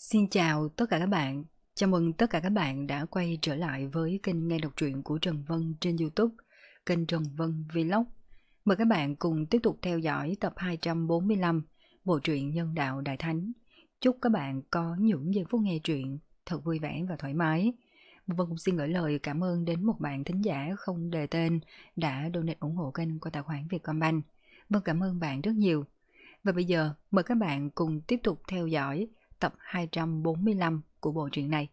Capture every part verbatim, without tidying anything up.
Xin chào tất cả các bạn. Chào mừng tất cả các bạn đã quay trở lại với kênh nghe đọc truyện của Trần Vân trên YouTube, kênh Trần Vân Vlog. Mời các bạn cùng tiếp tục theo dõi tập hai trăm bốn mươi lăm bộ truyện Nhân đạo Đại Thánh. Chúc các bạn có những giây phút nghe truyện thật vui vẻ và thoải mái. Vân cũng xin gửi lời cảm ơn đến một bạn thính giả không đề tên đã donate ủng hộ kênh qua tài khoản Vietcombank. Vân cảm ơn bạn rất nhiều. Và bây giờ mời các bạn cùng tiếp tục theo dõi tập hai trăm bốn mươi lăm của bộ truyện này.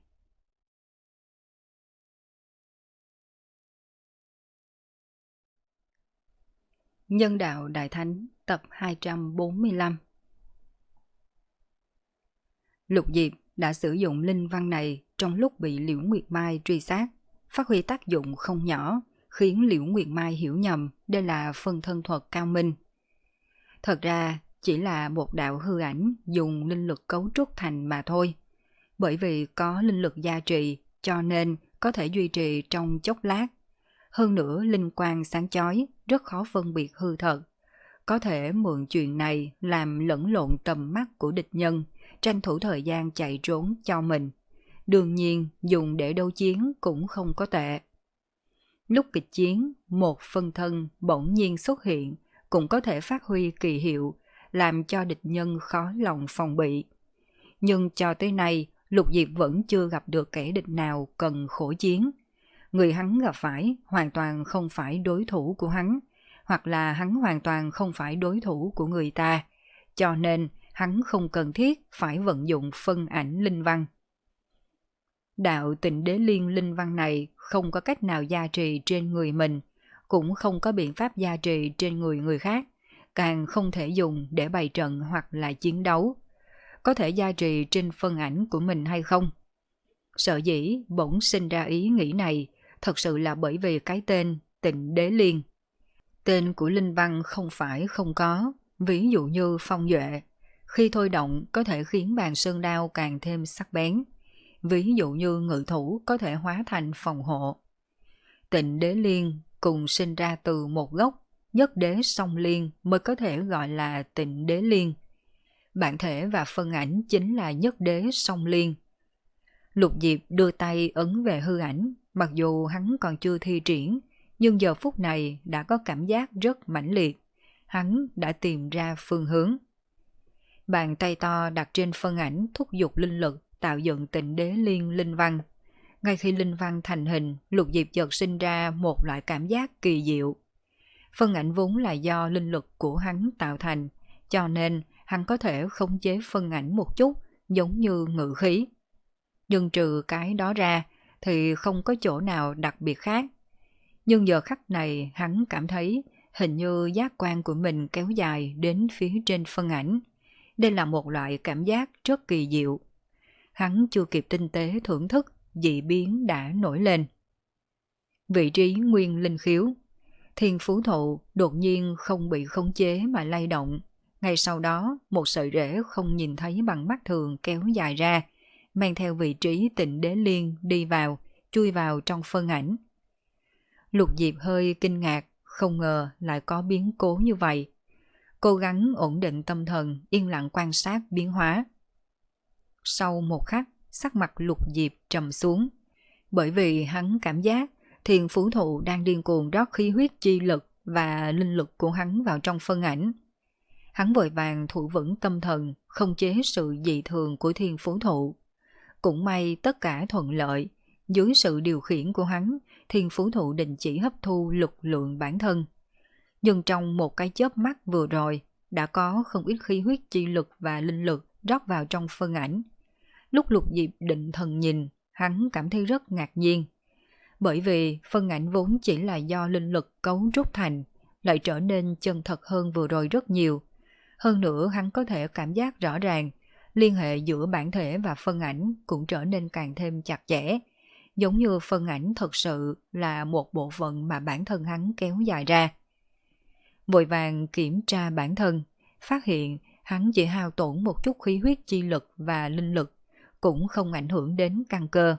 Nhân đạo Đại Thánh tập hai trăm bốn mươi lăm. Lục Diệp đã sử dụng linh văn này trong lúc bị Liễu Nguyệt Mai truy sát, phát huy tác dụng không nhỏ, khiến Liễu Nguyệt Mai hiểu nhầm đây là phân thân thuật cao minh. Thật ra chỉ là một đạo hư ảnh dùng linh lực cấu trúc thành mà thôi. Bởi vì có linh lực gia trì cho nên có thể duy trì trong chốc lát. Hơn nữa linh quang sáng chói, rất khó phân biệt hư thật. Có thể mượn chuyện này làm lẫn lộn tầm mắt của địch nhân, tranh thủ thời gian chạy trốn cho mình. Đương nhiên dùng để đấu chiến cũng không có tệ. Lúc kịch chiến, một phân thân bỗng nhiên xuất hiện cũng có thể phát huy kỳ hiệu, làm cho địch nhân khó lòng phòng bị. Nhưng cho tới nay, Lục Diệp vẫn chưa gặp được kẻ địch nào cần khổ chiến. Người hắn gặp phải hoàn toàn không phải đối thủ của hắn, hoặc là hắn hoàn toàn không phải đối thủ của người ta, cho nên hắn không cần thiết phải vận dụng phân ảnh linh văn. Đạo Tịnh Đế Liên linh văn này không có cách nào gia trì trên người mình, cũng không có biện pháp gia trì trên người người khác, càng không thể dùng để bày trận hoặc là chiến đấu. Có thể gia trì trên phân ảnh của mình hay không? Sở dĩ bỗng sinh ra ý nghĩ này thật sự là bởi vì cái tên Tịnh Đế Liên. Tên của linh văn không phải không có, ví dụ như phong duệ, khi thôi động có thể khiến bàn sơn đao càng thêm sắc bén. Ví dụ như ngự thủ có thể hóa thành phòng hộ. Tịnh Đế Liên cùng sinh ra từ một gốc, nhất đế song liên mới có thể gọi là Tịnh Đế Liên. Bản thể và phân ảnh chính là nhất đế song liên. Lục Diệp đưa tay ấn về hư ảnh, mặc dù hắn còn chưa thi triển, nhưng giờ phút này đã có cảm giác rất mãnh liệt. Hắn đã tìm ra phương hướng. Bàn tay to đặt trên phân ảnh thúc giục linh lực tạo dựng Tịnh Đế Liên linh văn. Ngay khi linh văn thành hình, Lục Diệp chợt sinh ra một loại cảm giác kỳ diệu. Phân ảnh vốn là do linh lực của hắn tạo thành, cho nên hắn có thể khống chế phân ảnh một chút, giống như ngự khí. Nhưng trừ cái đó ra thì không có chỗ nào đặc biệt khác. Nhưng giờ khắc này hắn cảm thấy hình như giác quan của mình kéo dài đến phía trên phân ảnh. Đây là một loại cảm giác rất kỳ diệu. Hắn chưa kịp tinh tế thưởng thức, dị biến đã nổi lên. Vị trí nguyên linh khiếu, Thiên Phú Thụ đột nhiên không bị khống chế mà lay động. Ngay sau đó, một sợi rễ không nhìn thấy bằng mắt thường kéo dài ra, mang theo vị trí Tịnh Đế Liên đi vào, chui vào trong phân ảnh. Lục Diệp hơi kinh ngạc, không ngờ lại có biến cố như vậy. Cố gắng ổn định tâm thần, yên lặng quan sát biến hóa. Sau một khắc, sắc mặt Lục Diệp trầm xuống, bởi vì hắn cảm giác Thiên Phú Thụ đang điên cuồng rót khí huyết chi lực và linh lực của hắn vào trong phân ảnh. Hắn vội vàng thủ vững tâm thần, không chế sự dị thường của Thiên Phú Thụ. Cũng may tất cả thuận lợi, dưới sự điều khiển của hắn, Thiên Phú Thụ đình chỉ hấp thu lực lượng bản thân. Nhưng trong một cái chớp mắt vừa rồi, đã có không ít khí huyết chi lực và linh lực rót vào trong phân ảnh. Lúc Lục Diệp định thần nhìn, hắn cảm thấy rất ngạc nhiên. Bởi vì phân ảnh vốn chỉ là do linh lực cấu trúc thành, lại trở nên chân thật hơn vừa rồi rất nhiều. Hơn nữa hắn có thể cảm giác rõ ràng, liên hệ giữa bản thể và phân ảnh cũng trở nên càng thêm chặt chẽ. Giống như phân ảnh thật sự là một bộ phận mà bản thân hắn kéo dài ra. Vội vàng kiểm tra bản thân, phát hiện hắn chỉ hao tổn một chút khí huyết chi lực và linh lực, cũng không ảnh hưởng đến căn cơ.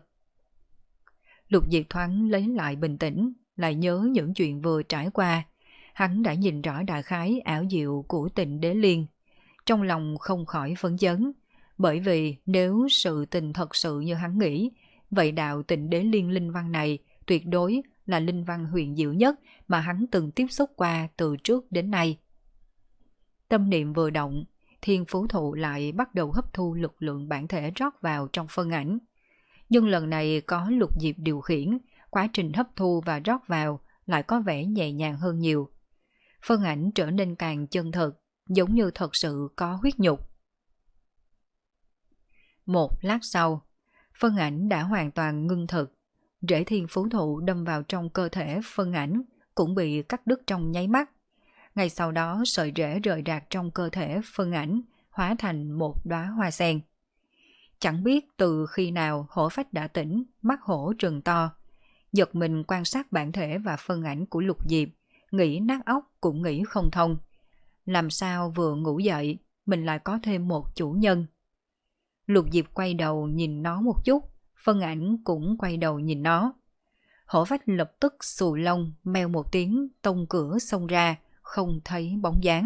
Lục Diệp thoáng lấy lại bình tĩnh, lại nhớ những chuyện vừa trải qua. Hắn đã nhìn rõ đại khái ảo diệu của Tịnh Đế Liên. Trong lòng không khỏi phấn chấn, Bởi vì nếu sự tình thật sự như hắn nghĩ, vậy đạo Tịnh Đế Liên linh văn này tuyệt đối là linh văn huyền diệu nhất mà hắn từng tiếp xúc qua từ trước đến nay. Tâm niệm vừa động, thiên phú thụ lại bắt đầu hấp thu lực lượng bản thể rót vào trong phân ảnh. Nhưng lần này có Lục Diệp điều khiển, quá trình hấp thu và rót vào lại có vẻ nhẹ nhàng hơn nhiều. Phân ảnh trở nên càng chân thực, giống như thật sự có huyết nhục. Một lát sau, phân ảnh đã hoàn toàn ngưng thực. Rễ thiên phú thụ đâm vào trong cơ thể phân ảnh cũng bị cắt đứt trong nháy mắt. Ngay sau đó sợi rễ rời rạc trong cơ thể phân ảnh hóa thành một đóa hoa sen. Chẳng biết từ khi nào hổ phách đã tỉnh, mắt hổ trừng to. Giật mình quan sát bản thể và phân ảnh của Lục Diệp, nghĩ nát óc cũng nghĩ không thông. Làm sao vừa ngủ dậy, mình lại có thêm một chủ nhân. Lục Diệp quay đầu nhìn nó một chút, phân ảnh cũng quay đầu nhìn nó. Hổ phách lập tức xù lông, meo một tiếng, tông cửa xông ra, không thấy bóng dáng.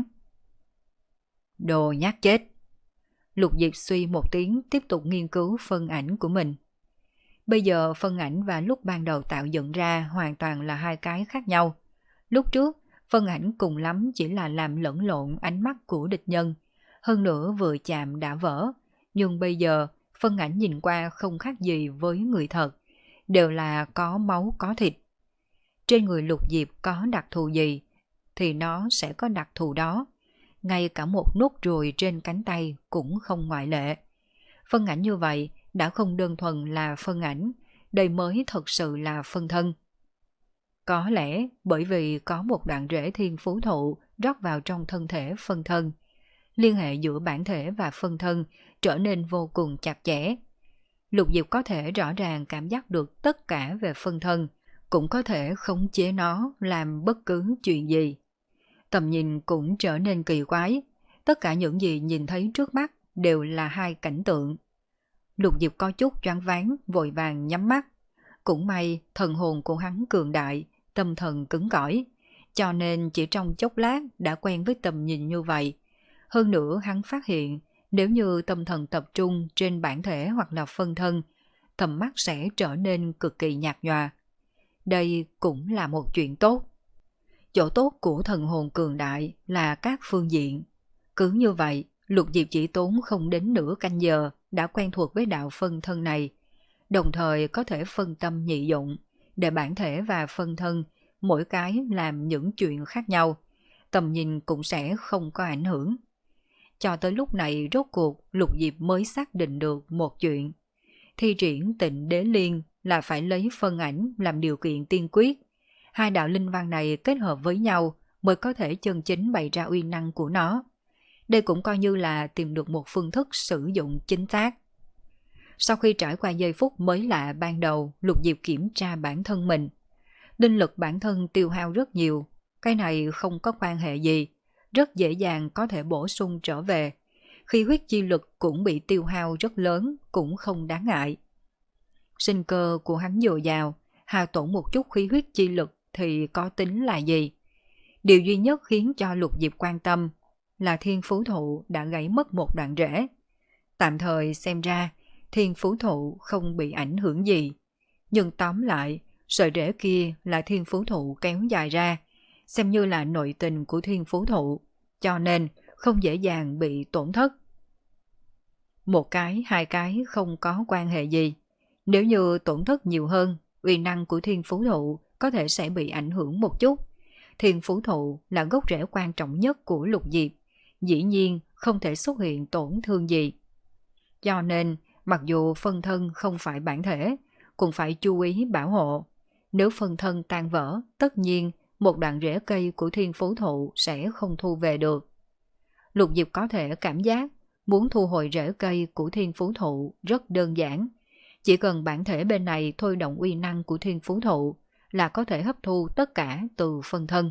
Đồ nhát chết! Lục Diệp suy một tiếng, tiếp tục nghiên cứu phân ảnh của mình. Bây giờ phân ảnh và lúc ban đầu tạo dựng ra hoàn toàn là hai cái khác nhau. Lúc trước, phân ảnh cùng lắm chỉ là làm lẫn lộn ánh mắt của địch nhân, hơn nữa vừa chạm đã vỡ. Nhưng bây giờ, phân ảnh nhìn qua không khác gì với người thật, đều là có máu có thịt. Trên người Lục Diệp có đặc thù gì, thì nó sẽ có đặc thù đó. Ngay cả một nốt ruồi trên cánh tay cũng không ngoại lệ. Phân ảnh như vậy đã không đơn thuần là phân ảnh, đây mới thật sự là phân thân. Có lẽ bởi vì có một đoạn rễ thiên phú thụ rót vào trong thân thể phân thân, liên hệ giữa bản thể và phân thân trở nên vô cùng chặt chẽ. Lục Diệp có thể rõ ràng cảm giác được tất cả về phân thân, cũng có thể khống chế nó làm bất cứ chuyện gì. Tầm nhìn cũng trở nên kỳ quái, tất cả những gì nhìn thấy trước mắt đều là hai cảnh tượng. Lục Diệp có chút choáng váng, vội vàng nhắm mắt. Cũng may thần hồn của hắn cường đại, tâm thần cứng cỏi, cho nên chỉ trong chốc lát đã quen với tầm nhìn như vậy. Hơn nữa hắn phát hiện nếu như tâm thần tập trung trên bản thể hoặc là phân thân, tầm mắt sẽ trở nên cực kỳ nhạt nhòa. Đây cũng là một chuyện tốt. Chỗ tốt của thần hồn cường đại là các phương diện. Cứ như vậy, Lục Diệp chỉ tốn không đến nửa canh giờ đã quen thuộc với đạo phân thân này, đồng thời có thể phân tâm nhị dụng, để bản thể và phân thân mỗi cái làm những chuyện khác nhau, tầm nhìn cũng sẽ không có ảnh hưởng. Cho tới lúc này rốt cuộc Lục Diệp mới xác định được một chuyện. Thi triển Tịnh Đế Liên là phải lấy phân ảnh làm điều kiện tiên quyết. Hai đạo linh văn này kết hợp với nhau mới có thể chân chính bày ra uy năng của nó. Đây cũng coi như là tìm được một phương thức sử dụng chính xác. Sau khi trải qua giây phút mới lạ ban đầu, Lục Diệp kiểm tra bản thân mình. Linh lực bản thân tiêu hao rất nhiều, cái này không có quan hệ gì, rất dễ dàng có thể bổ sung trở về. Khí huyết chi lực cũng bị tiêu hao rất lớn, cũng không đáng ngại. Sinh cơ của hắn dồi dào, hao tổn một chút khí huyết chi lực thì có tính là gì? Điều duy nhất khiến cho Lục Diệp quan tâm là thiên phú thụ đã gãy mất một đoạn rễ. Tạm thời xem ra, thiên phú thụ không bị ảnh hưởng gì. Nhưng tóm lại, sợi rễ kia là thiên phú thụ kéo dài ra, xem như là nội tình của thiên phú thụ, cho nên không dễ dàng bị tổn thất. Một cái, hai cái không có quan hệ gì. Nếu như tổn thất nhiều hơn, uy năng của thiên phú thụ có thể sẽ bị ảnh hưởng một chút. Thiên phú thụ là gốc rễ quan trọng nhất của Lục Diệp, dĩ nhiên không thể xuất hiện tổn thương gì. Cho nên, mặc dù phân thân không phải bản thể, cũng phải chú ý bảo hộ. Nếu phân thân tan vỡ, tất nhiên một đoạn rễ cây của thiên phú thụ sẽ không thu về được. Lục Diệp có thể cảm giác muốn thu hồi rễ cây của thiên phú thụ rất đơn giản. Chỉ cần bản thể bên này thôi động uy năng của thiên phú thụ là có thể hấp thu tất cả từ phân thân.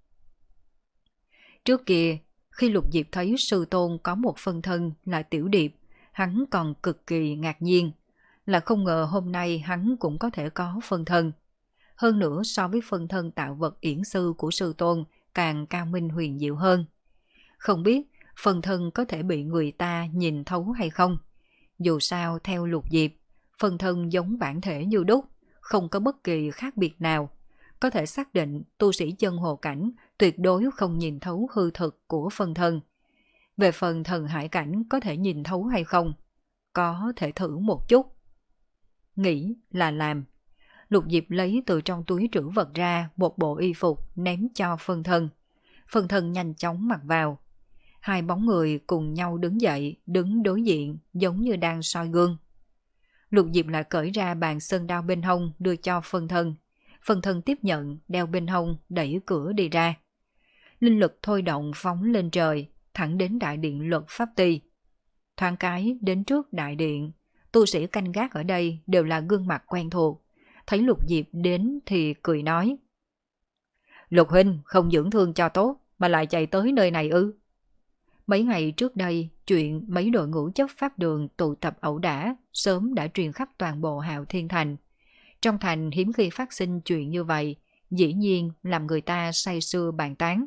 Trước kia, khi Lục Diệp thấy sư tôn có một phân thân là Tiểu Điệp, hắn còn cực kỳ ngạc nhiên, là không ngờ hôm nay hắn cũng có thể có phân thân. Hơn nữa so với phân thân tạo vật yển sư của sư tôn càng cao minh huyền diệu hơn. Không biết phân thân có thể bị người ta nhìn thấu hay không, Dù sao theo Lục Diệp, phân thân giống bản thể như đúc, không có bất kỳ khác biệt nào. Có thể xác định tu sĩ chân hồ cảnh tuyệt đối không nhìn thấu hư thực của phân thân. Về phần thần hải cảnh có thể nhìn thấu hay không, có thể thử một chút. Nghĩ là làm. Lục Diệp lấy từ trong túi trữ vật ra một bộ y phục ném cho phân thân. Phân thân nhanh chóng mặc vào. Hai bóng người cùng nhau đứng dậy, đứng đối diện giống như đang soi gương. Lục Diệp lại cởi ra bàn sơn đao bên hông đưa cho phân thân. Phân thân tiếp nhận, đeo bên hông, đẩy cửa đi ra. Linh lực thôi động phóng lên trời, thẳng đến đại điện luật pháp ty. Thoáng cái đến trước đại điện, tu sĩ canh gác ở đây đều là gương mặt quen thuộc. Thấy Lục Diệp đến thì cười nói: Lục huynh không dưỡng thương cho tốt mà lại chạy tới nơi này ư? Mấy ngày trước đây, chuyện mấy đội ngũ chấp pháp đường tụ tập ẩu đả sớm đã truyền khắp toàn bộ Hạo Thiên Thành. Trong thành hiếm khi phát sinh chuyện như vậy, dĩ nhiên làm người ta say sưa bàn tán.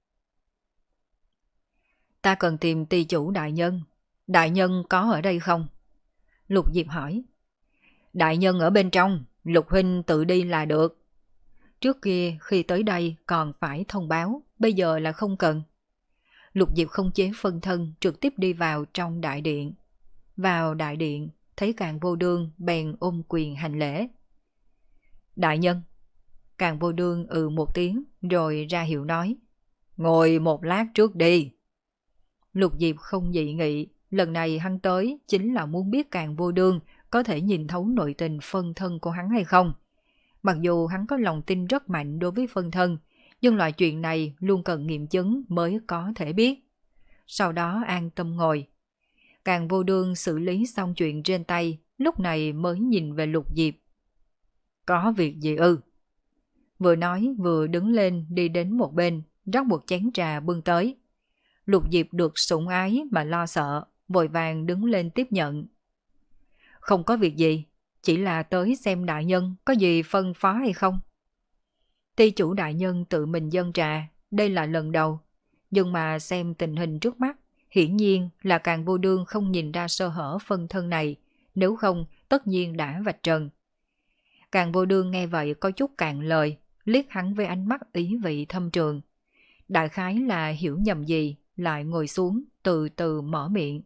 Ta cần tìm ty chủ đại nhân. Đại nhân có ở đây không? Lục Diệp hỏi. Đại nhân ở bên trong, Lục huynh tự đi là được. Trước kia khi tới đây còn phải thông báo, bây giờ là không cần. Lục Diệp không chế phân thân trực tiếp đi vào trong đại điện. Vào đại điện, thấy Càn Vô Đương bèn ôm quyền hành lễ. Đại nhân. Càn Vô Đương ừ một tiếng rồi ra hiệu nói. Ngồi một lát trước đi. Lục Diệp không dị nghị, lần này hắn tới chính là muốn biết Càn Vô Đương có thể nhìn thấu nội tình phân thân của hắn hay không. Mặc dù hắn có lòng tin rất mạnh đối với phân thân, nhưng loại chuyện này luôn cần nghiệm chứng mới có thể biết. Sau đó an tâm ngồi. Càn Vô Đương xử lý xong chuyện trên tay, lúc này mới nhìn về Lục Diệp. Có việc gì ư? Vừa nói vừa đứng lên đi đến một bên, rót một chén trà bưng tới. Lục Diệp được sủng ái mà lo sợ, vội vàng đứng lên tiếp nhận. Không có việc gì, chỉ là tới xem đại nhân có gì phân phó hay không. Ty chủ đại nhân tự mình dâng trà, đây là lần đầu. Nhưng mà xem tình hình trước mắt, hiển nhiên là Càn Vô Đương không nhìn ra sơ hở phân thân này, nếu không tất nhiên đã vạch trần. Càn Vô Đương nghe vậy có chút cạn lời, liếc hắn với ánh mắt ý vị thâm trường. Đại khái là hiểu nhầm gì, lại ngồi xuống từ từ mở miệng.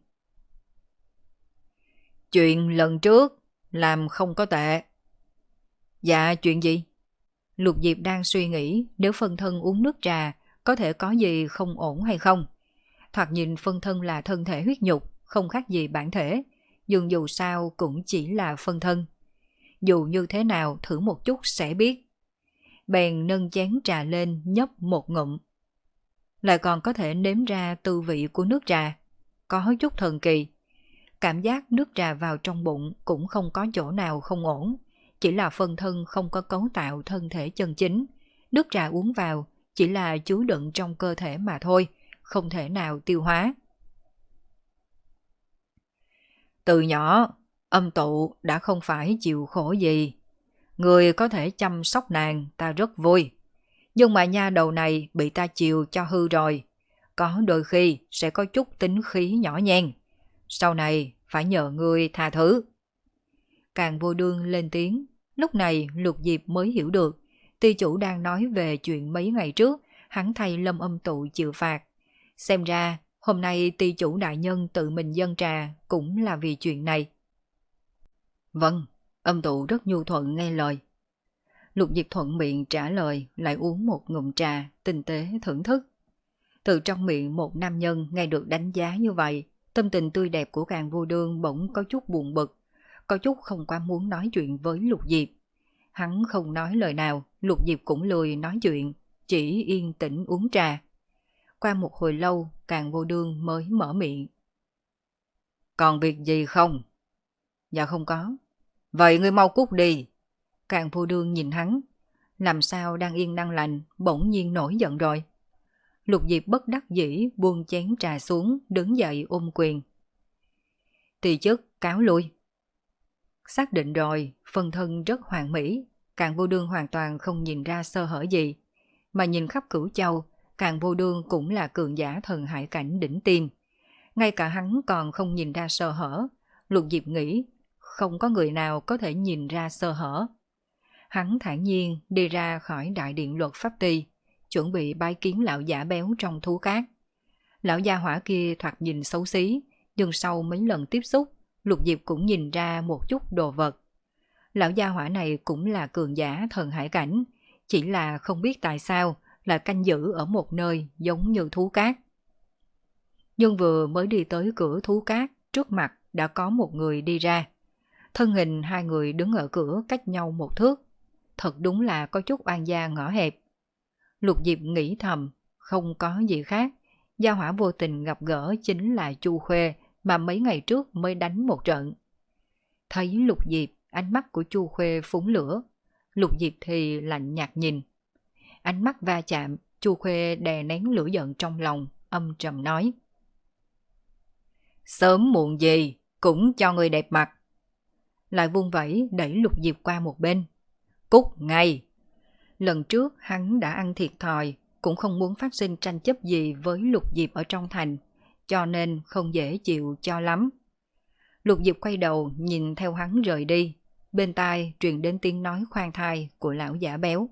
Chuyện lần trước làm không có tệ. Dạ chuyện gì? Lục Diệp đang suy nghĩ nếu phân thân uống nước trà có thể có gì không ổn hay không. Thoạt nhìn phân thân là thân thể huyết nhục, không khác gì bản thể, nhưng dù sao cũng chỉ là phân thân. Dù như thế nào thử một chút sẽ biết. Bèn nâng chén trà lên nhấp một ngụm. Lại còn có thể nếm ra tư vị của nước trà. Có chút thần kỳ. Cảm giác nước trà vào trong bụng cũng không có chỗ nào không ổn. Chỉ là phân thân không có cấu tạo thân thể chân chính. Nước trà uống vào chỉ là chứa đựng trong cơ thể mà thôi, không thể nào tiêu hóa. Từ nhỏ, âm tụ đã không phải chịu khổ gì. Người có thể chăm sóc nàng ta rất vui. Nhưng mà nha đầu này bị ta chiều cho hư rồi. Có đôi khi sẽ có chút tính khí nhỏ nhen. Sau này phải nhờ ngươi tha thứ. Càn Vô Đương lên tiếng. Lúc này Lục Diệp mới hiểu được. Ty chủ đang nói về chuyện mấy ngày trước hắn thay Lâm Âm Tụ chịu phạt. Xem ra hôm nay ty chủ đại nhân tự mình dâng trà cũng là vì chuyện này. Vâng, Âm Tụ rất nhu thuận nghe lời. Lục Diệp thuận miệng trả lời, lại uống một ngụm trà, tinh tế thưởng thức. Từ trong miệng một nam nhân nghe được đánh giá như vậy, tâm tình tươi đẹp của Càn Vô Đương bỗng có chút buồn bực, có chút không quá muốn nói chuyện với Lục Diệp. Hắn không nói lời nào, Lục Diệp cũng lười nói chuyện, chỉ yên tĩnh uống trà. Qua một hồi lâu, Càn Vô Đương mới mở miệng. Còn việc gì không? Dạ không có. Vậy ngươi mau cút đi. Càn Vô Đương nhìn hắn, làm sao đang yên đang lành, bỗng nhiên nổi giận rồi. Lục Diệp bất đắc dĩ buông chén trà xuống, đứng dậy ôm quyền. Tỳ chức cáo lui. Xác định rồi, phân thân rất hoàn mỹ, Càn Vô Đương hoàn toàn không nhìn ra sơ hở gì. Mà nhìn khắp Cửu Châu, Càn Vô Đương cũng là cường giả thần hải cảnh đỉnh tiêm. Ngay cả hắn còn không nhìn ra sơ hở, Lục Diệp nghĩ không có người nào có thể nhìn ra sơ hở. Hắn thản nhiên đi ra khỏi đại điện luật pháp ty, chuẩn bị bái kiến lão giả béo trong thú cát. Lão gia hỏa kia thoạt nhìn xấu xí, nhưng sau mấy lần tiếp xúc, Lục Diệp cũng nhìn ra một chút đồ vật. Lão gia hỏa này cũng là cường giả thần hải cảnh, chỉ là không biết tại sao là canh giữ ở một nơi giống như thú cát. Nhưng vừa mới đi tới cửa thú cát, trước mặt đã có một người đi ra. Thân hình hai người đứng ở cửa cách nhau một thước. Thật đúng là có chút oan gia ngõ hẹp. Lục Diệp nghĩ thầm, không có gì khác. Gia hỏa vô tình gặp gỡ chính là Chu Khuê mà mấy ngày trước mới đánh một trận. Thấy Lục Diệp, ánh mắt của Chu Khuê phúng lửa. Lục Diệp thì lạnh nhạt nhìn. Ánh mắt va chạm, Chu Khuê đè nén lửa giận trong lòng, âm trầm nói. Sớm muộn gì, cũng cho người đẹp mặt. Lại vung vẩy đẩy Lục Diệp qua một bên. Cút ngay! Lần trước hắn đã ăn thiệt thòi, cũng không muốn phát sinh tranh chấp gì với Lục Diệp ở trong thành, cho nên không dễ chịu cho lắm. Lục Diệp quay đầu nhìn theo hắn rời đi, bên tai truyền đến tiếng nói khoan thai của lão giả béo.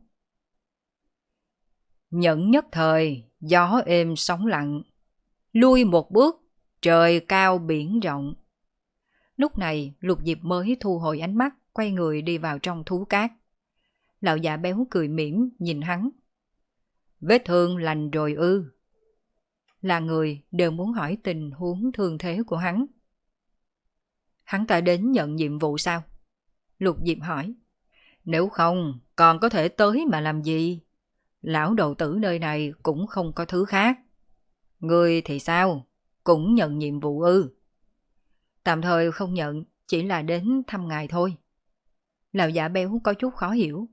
Nhẫn nhất thời, gió êm sóng lặng. Lui một bước, trời cao biển rộng. Lúc này Lục Diệp mới thu hồi ánh mắt, quay người đi vào trong thú cát. Lão giả béo cười mỉm nhìn hắn. Vết thương lành rồi ư? Là người đều muốn hỏi tình huống thương thế của hắn. Hắn ta đến nhận nhiệm vụ sao? Lục Diệp hỏi. Nếu không, còn có thể tới mà làm gì? Lão đầu tử nơi này cũng không có thứ khác. Ngươi thì sao? Cũng nhận nhiệm vụ ư? Tạm thời không nhận, chỉ là đến thăm ngài thôi. Lão giả béo có chút khó hiểu.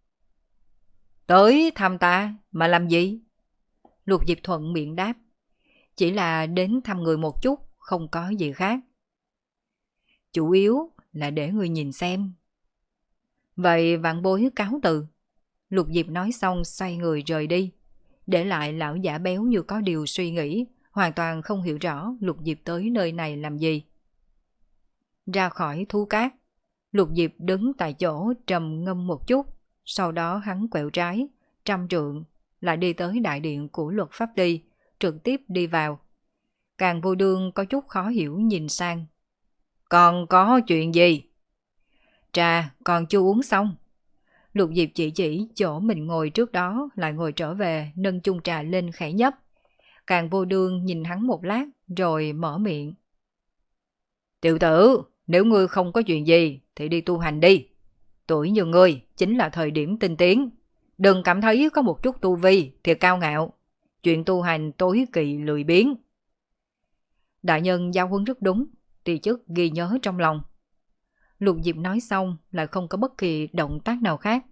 Tới thăm ta mà làm gì? Lục Diệp thuận miệng đáp. Chỉ là đến thăm người một chút, không có gì khác. Chủ yếu là để người nhìn xem. Vậy vạn bối cáo từ. Lục Diệp nói xong xoay người rời đi, để lại lão giả béo như có điều suy nghĩ, hoàn toàn không hiểu rõ Lục Diệp tới nơi này làm gì. Ra khỏi thú cát, Lục Diệp đứng tại chỗ trầm ngâm một chút, sau đó hắn quẹo trái, trăm trượng, lại đi tới đại điện của luật pháp ty, trực tiếp đi vào. Càng Vô Đương có chút khó hiểu nhìn sang. Còn có chuyện gì? Trà còn chưa uống xong. Lục Diệp chỉ chỉ chỗ mình ngồi trước đó, lại ngồi trở về, nâng chung trà lên khẽ nhấp. Càng Vô Đương nhìn hắn một lát, rồi mở miệng. Tiểu tử, nếu ngươi không có chuyện gì, thì đi tu hành đi. Tuổi như ngươi chính là thời điểm tinh tiến. Đừng cảm thấy có một chút tu vi thì cao ngạo. Chuyện tu hành tối kỵ lười biếng. Đại nhân giao huấn rất đúng, tỳ chức ghi nhớ trong lòng. Lục Diệp nói xong lại không có bất kỳ động tác nào khác.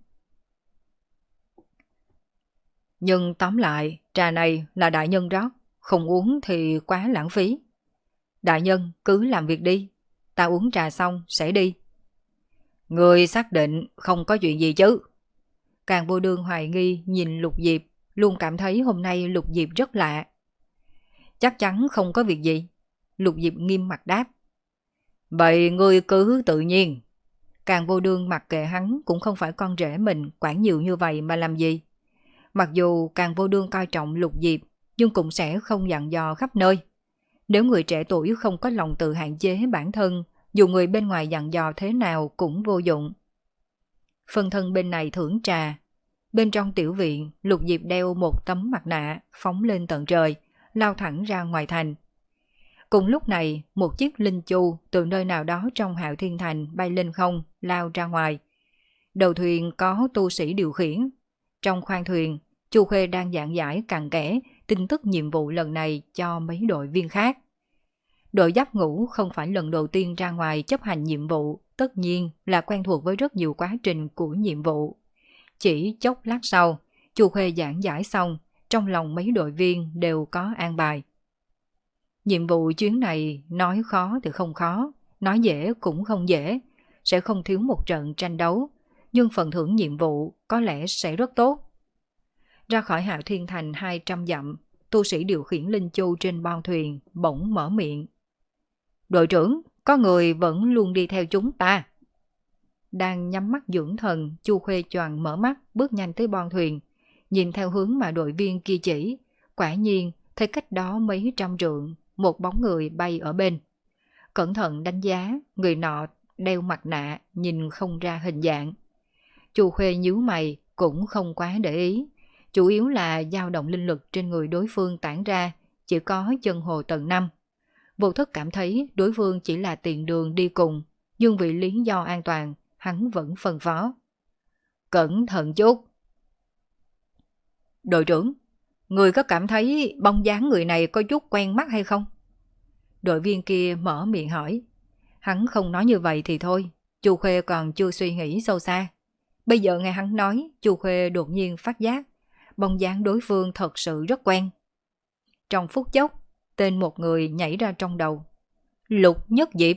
Nhưng tóm lại, trà này là đại nhân rót, không uống thì quá lãng phí. Đại nhân cứ làm việc đi, ta uống trà xong sẽ đi. Người xác định không có chuyện gì chứ? Càng Vô Đương hoài nghi nhìn Lục Diệp, luôn cảm thấy hôm nay Lục Diệp rất lạ. Chắc chắn không có việc gì. Lục Diệp nghiêm mặt đáp. Vậy ngươi cứ tự nhiên. Càng Vô Đương mặc kệ hắn cũng không phải con rể mình, quản nhiều như vậy mà làm gì. Mặc dù Càng Vô Đương coi trọng Lục Diệp, nhưng cũng sẽ không dặn dò khắp nơi. Nếu người trẻ tuổi không có lòng tự hạn chế bản thân, dù người bên ngoài dặn dò thế nào cũng vô dụng. Phân thân bên này thưởng trà. Bên trong tiểu viện, Lục Diệp đeo một tấm mặt nạ, phóng lên tận trời, lao thẳng ra ngoài thành. Cùng lúc này, một chiếc linh chu từ nơi nào đó trong Hạo Thiên Thành bay lên không, lao ra ngoài. Đầu thuyền có tu sĩ điều khiển. Trong khoang thuyền, Chu Khuê đang giảng giải cặn kẽ tin tức nhiệm vụ lần này cho mấy đội viên khác. Đội giáp ngũ không phải lần đầu tiên ra ngoài chấp hành nhiệm vụ, tất nhiên là quen thuộc với rất nhiều quá trình của nhiệm vụ. Chỉ chốc lát sau, Chu Khuê giảng giải xong, trong lòng mấy đội viên đều có an bài. Nhiệm vụ chuyến này nói khó thì không khó, nói dễ cũng không dễ, sẽ không thiếu một trận tranh đấu, nhưng phần thưởng nhiệm vụ có lẽ sẽ rất tốt. Ra khỏi Hạo Thiên Thành hai trăm dặm, tu sĩ điều khiển linh chu trên bon thuyền bỗng mở miệng. Đội trưởng, có người vẫn luôn đi theo chúng ta. Đang nhắm mắt dưỡng thần, Chu Khuê choàng mở mắt, bước nhanh tới bon thuyền, nhìn theo hướng mà đội viên kia chỉ, quả nhiên thấy cách đó mấy trăm trượng, một bóng người bay ở bên. Cẩn thận đánh giá, người nọ đeo mặt nạ, nhìn không ra hình dạng. Chu Khuê nhíu mày, cũng không quá để ý, chủ yếu là dao động linh lực trên người đối phương tản ra, chỉ có chân hồ tầng năm. Vô thức cảm thấy đối phương chỉ là tiện đường đi cùng, nhưng vì lý do an toàn, hắn vẫn phân phó. Cẩn thận chút. Đội trưởng, người có cảm thấy bóng dáng người này có chút quen mắt hay không? Đội viên kia mở miệng hỏi. Hắn không nói như vậy thì thôi, Chu Khuê còn chưa suy nghĩ sâu xa. Bây giờ nghe hắn nói, Chu Khuê đột nhiên phát giác, bóng dáng đối phương thật sự rất quen. Trong phút chốc, tên một người nhảy ra trong đầu. Lục Nhất Diệp.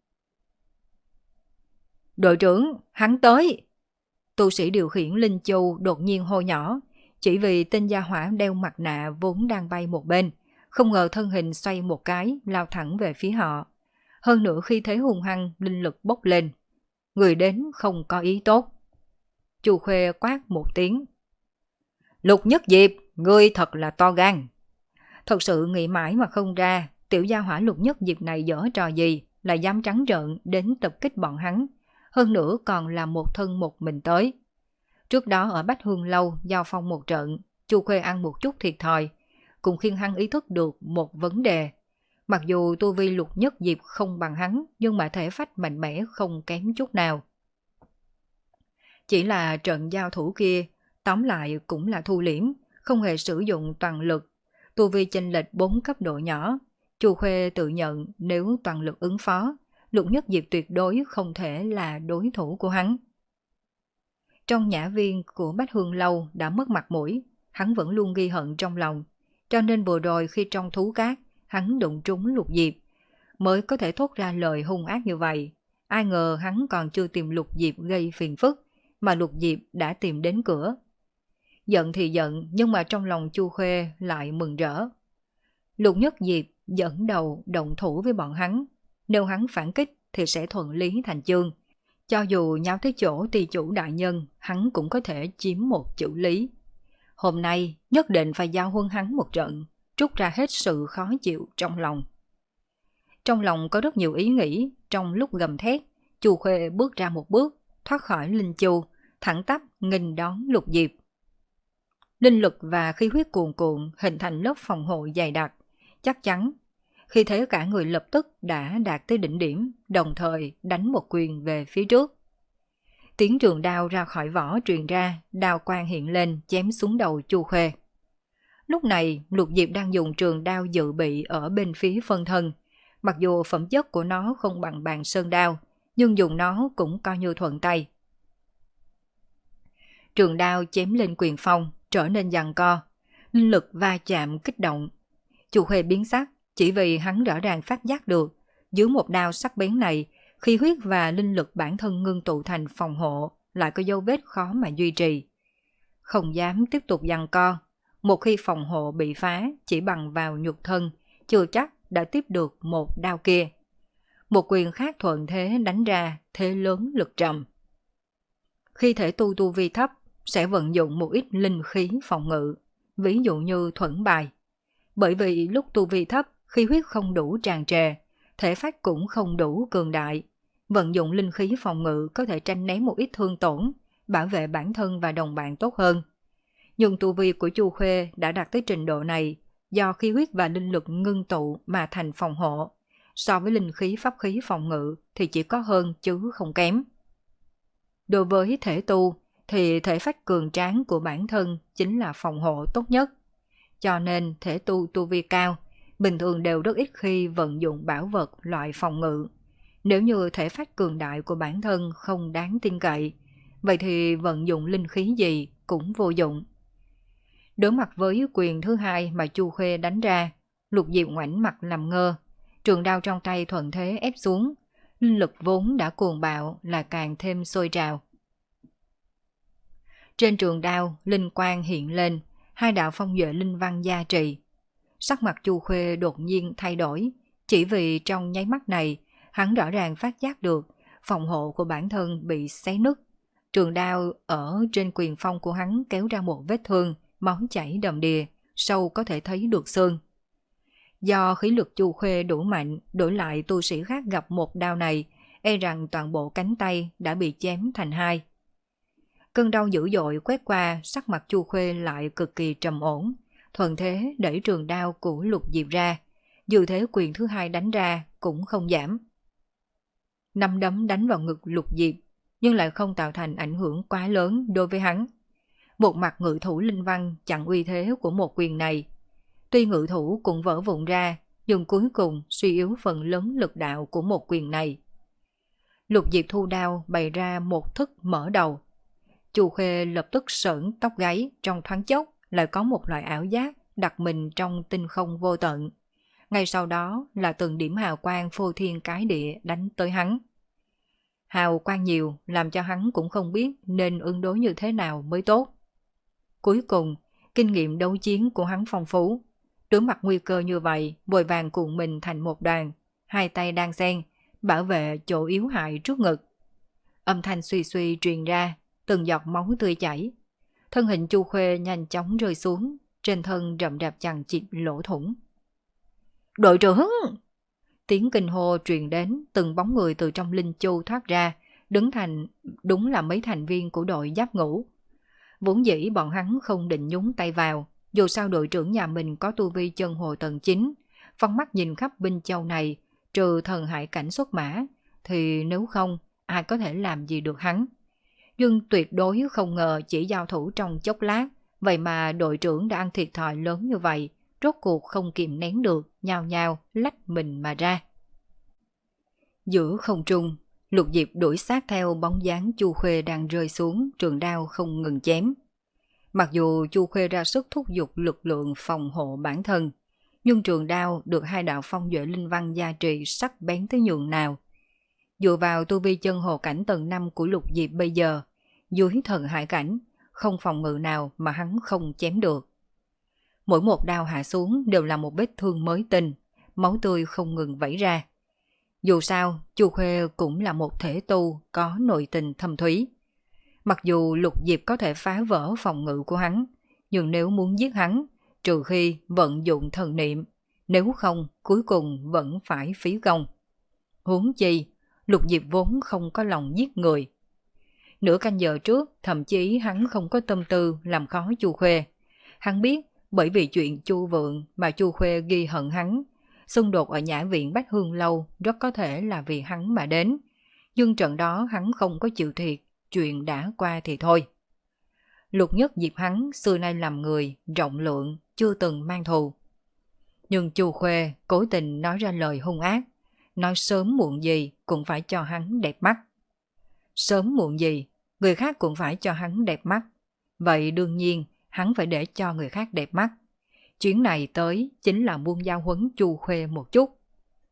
Đội trưởng, hắn tới. Tu sĩ điều khiển Linh Châu đột nhiên hô nhỏ, chỉ vì tên gia hỏa đeo mặt nạ vốn đang bay một bên, không ngờ thân hình xoay một cái, lao thẳng về phía họ. Hơn nữa khi thế hung hăng, linh lực bốc lên. Người đến không có ý tốt. Chu Khuê quát một tiếng. Lục Nhất Diệp, ngươi thật là to gan. Thật sự nghĩ mãi mà không ra, tiểu gia hỏa Lục Nhất Diệp này dở trò gì, là dám trắng trợn đến tập kích bọn hắn. Hơn nữa còn là một thân một mình tới. Trước đó ở Bách Hương Lâu giao phong một trận, Chu Khuê ăn một chút thiệt thòi, cũng khiến hắn ý thức được một vấn đề. Mặc dù tu vi Lục Nhất Diệp không bằng hắn, nhưng mà thể phách mạnh mẽ không kém chút nào. Chỉ là trận giao thủ kia, tóm lại cũng là thu liễm, không hề sử dụng toàn lực. Tu vi chênh lệch bốn cấp độ nhỏ, Chu Khuê tự nhận nếu toàn lực ứng phó, Lục Nhất Diệp tuyệt đối không thể là đối thủ của hắn. Trong nhã viên của Bách Hương Lâu đã mất mặt mũi, hắn vẫn luôn ghi hận trong lòng, cho nên vừa rồi khi trong thú cát, hắn đụng trúng Lục Diệp, mới có thể thốt ra lời hung ác như vậy. Ai ngờ hắn còn chưa tìm Lục Diệp gây phiền phức, mà Lục Diệp đã tìm đến cửa. Giận thì giận, nhưng mà trong lòng Chu Khuê lại mừng rỡ. Lục Nhất Diệp dẫn đầu động thủ với bọn hắn, nếu hắn phản kích thì sẽ thuận lý thành chương. Cho dù nháo tới chỗ ty chủ đại nhân, hắn cũng có thể chiếm một chữ lý. Hôm nay nhất định phải giao huân hắn một trận, trút ra hết sự khó chịu trong lòng. Trong lòng có rất nhiều ý nghĩ, trong lúc gầm thét, Chu Khuê bước ra một bước, thoát khỏi Linh Chu, thẳng tắp nghênh đón Lục Diệp. Linh lực và khí huyết cuồn cuộn hình thành lớp phòng hộ dày đặc, chắc chắn. Khi thế cả người lập tức đã đạt tới đỉnh điểm, đồng thời đánh một quyền về phía trước. Tiếng trường đao ra khỏi vỏ truyền ra, đao quang hiện lên chém xuống đầu Chu Khuê. Lúc này Lục Diệp đang dùng trường đao dự bị ở bên phía phân thân. Mặc dù phẩm chất của nó không bằng bàn sơn đao, nhưng dùng nó cũng coi như thuận tay. Trường đao chém lên quyền phong, trở nên giằng co. Linh lực va chạm kích động. Chu Khuê biến sắc, chỉ vì hắn rõ ràng phát giác được, dưới một đao sắc bén này, khí huyết và linh lực bản thân ngưng tụ thành phòng hộ, lại có dấu vết khó mà duy trì. Không dám tiếp tục giằng co, một khi phòng hộ bị phá chỉ bằng vào nhục thân, chưa chắc đã tiếp được một đao kia. Một quyền khác thuận thế đánh ra, thế lớn lực trầm. Khi thể tu tu vi thấp, sẽ vận dụng một ít linh khí phòng ngự, ví dụ như thuẫn bài. Bởi vì lúc tu vi thấp, khí huyết không đủ tràn trề, thể phách cũng không đủ cường đại. Vận dụng linh khí phòng ngự có thể tranh né một ít thương tổn, bảo vệ bản thân và đồng bạn tốt hơn. Nhưng tu vi của Chu Khuê đã đạt tới trình độ này, do khí huyết và linh lực ngưng tụ mà thành phòng hộ. So với linh khí pháp khí phòng ngự thì chỉ có hơn chứ không kém. Đối với thể tu thì thể phách cường tráng của bản thân chính là phòng hộ tốt nhất. Cho nên thể tu tu vi cao, bình thường đều rất ít khi vận dụng bảo vật loại phòng ngự. Nếu như thể phách cường đại của bản thân không đáng tin cậy, vậy thì vận dụng linh khí gì cũng vô dụng. Đối mặt với quyền thứ hai mà Chu Khuê đánh ra, Lục Diệp ngoảnh mặt làm ngơ, trường đao trong tay thuận thế ép xuống, linh lực vốn đã cuồng bạo là càng thêm sôi trào. Trên trường đao, linh quang hiện lên, hai đạo phong duệ linh văn gia trì. Sắc mặt Chu Khuê đột nhiên thay đổi, chỉ vì trong nháy mắt này, Hắn rõ ràng phát giác được phòng hộ của bản thân bị xé nứt. Trường đao ở trên quyền phong của hắn kéo ra một vết thương, máu chảy đầm đìa, sâu có thể thấy được xương. Do khí lực Chu Khuê đủ mạnh, đổi lại tu sĩ khác gặp một đao này, e rằng toàn bộ cánh tay đã bị chém thành hai. Cơn đau dữ dội quét qua, sắc mặt Chu Khuê lại cực kỳ trầm ổn, thuận thế đẩy trường đao của Lục Diệp ra, dù thế quyền thứ hai đánh ra cũng không giảm. Năm đấm đánh vào ngực Lục Diệp, nhưng lại không tạo thành ảnh hưởng quá lớn đối với hắn. Một mặt ngự thủ linh văn chặn uy thế của một quyền này. Tuy ngự thủ cũng vỡ vụn ra, nhưng cuối cùng suy yếu phần lớn lực đạo của một quyền này. Lục Diệp thu đao bày ra một thức mở đầu. Chu Khuê lập tức sởn tóc gáy, trong thoáng chốc lại có một loại ảo giác đặt mình trong tinh không vô tận. Ngay sau đó là từng điểm hào quang phô thiên cái địa đánh tới hắn. Hào quang nhiều làm cho hắn cũng không biết nên ứng đối như thế nào mới tốt. Cuối cùng, kinh nghiệm đấu chiến của hắn phong phú. Đối mặt nguy cơ như vậy, vội vàng cuộn mình thành một đoàn, hai tay đang xen, bảo vệ chỗ yếu hại trước ngực. Âm thanh suy suy truyền ra, từng giọt máu tươi chảy. Thân hình Chu Khuê nhanh chóng rơi xuống, trên thân rậm rạp chằng chịt lỗ thủng. Đội trưởng! Tiếng kinh hô truyền đến, từng bóng người từ trong linh chu thoát ra, đứng thành đúng là mấy thành viên của đội giáp ngũ. Vốn dĩ bọn hắn không định nhúng tay vào, dù sao đội trưởng nhà mình có tu vi chân hồ tầng chín, phong mắt nhìn khắp binh châu này, trừ thần hải cảnh xuất mã, thì nếu không, ai có thể làm gì được hắn. Nhưng tuyệt đối không ngờ chỉ giao thủ trong chốc lát, vậy mà đội trưởng đã ăn thiệt thòi lớn như vậy, rốt cuộc không kìm nén được, nhao nhao lách mình mà ra. Giữa không trung, Lục Diệp đuổi sát theo bóng dáng Chu Khuê đang rơi xuống, trường đao không ngừng chém. Mặc dù Chu Khuê ra sức thúc giục lực lượng phòng hộ bản thân, nhưng trường đao được hai đạo phong duệ linh văn gia trì sắc bén tới nhường nào. Dựa vào tu vi chân hồ cảnh tầng năm của Lục Diệp bây giờ, dưới thần hải cảnh, không phòng ngự nào mà hắn không chém được. Mỗi một đao hạ xuống đều là một vết thương mới tinh, máu tươi không ngừng vẩy ra. Dù sao, Chu Khuê cũng là một thể tu có nội tình thâm thúy. Mặc dù Lục Diệp có thể phá vỡ phòng ngự của hắn, nhưng nếu muốn giết hắn, trừ khi vận dụng thần niệm, nếu không cuối cùng vẫn phải phí công. Huống chi, Lục Diệp vốn không có lòng giết người. Nửa canh giờ trước, thậm chí hắn không có tâm tư làm khó Chu Khuê. Hắn biết bởi vì chuyện Chu Vượng mà Chu Khuê ghi hận hắn. Xung đột ở nhã viện Bách Hương Lâu rất có thể là vì hắn mà đến. Nhưng trận đó hắn không có chịu thiệt, chuyện đã qua thì thôi. Lục Nhất Diệp hắn xưa nay làm người, rộng lượng, chưa từng mang thù. Nhưng Chu Khuê cố tình nói ra lời hung ác, nói sớm muộn gì cũng phải cho hắn đẹp mắt. Sớm muộn gì, người khác cũng phải cho hắn đẹp mắt. Vậy đương nhiên, hắn phải để cho người khác đẹp mắt. Chuyến này tới chính là muốn giao huấn Chu Khuê một chút.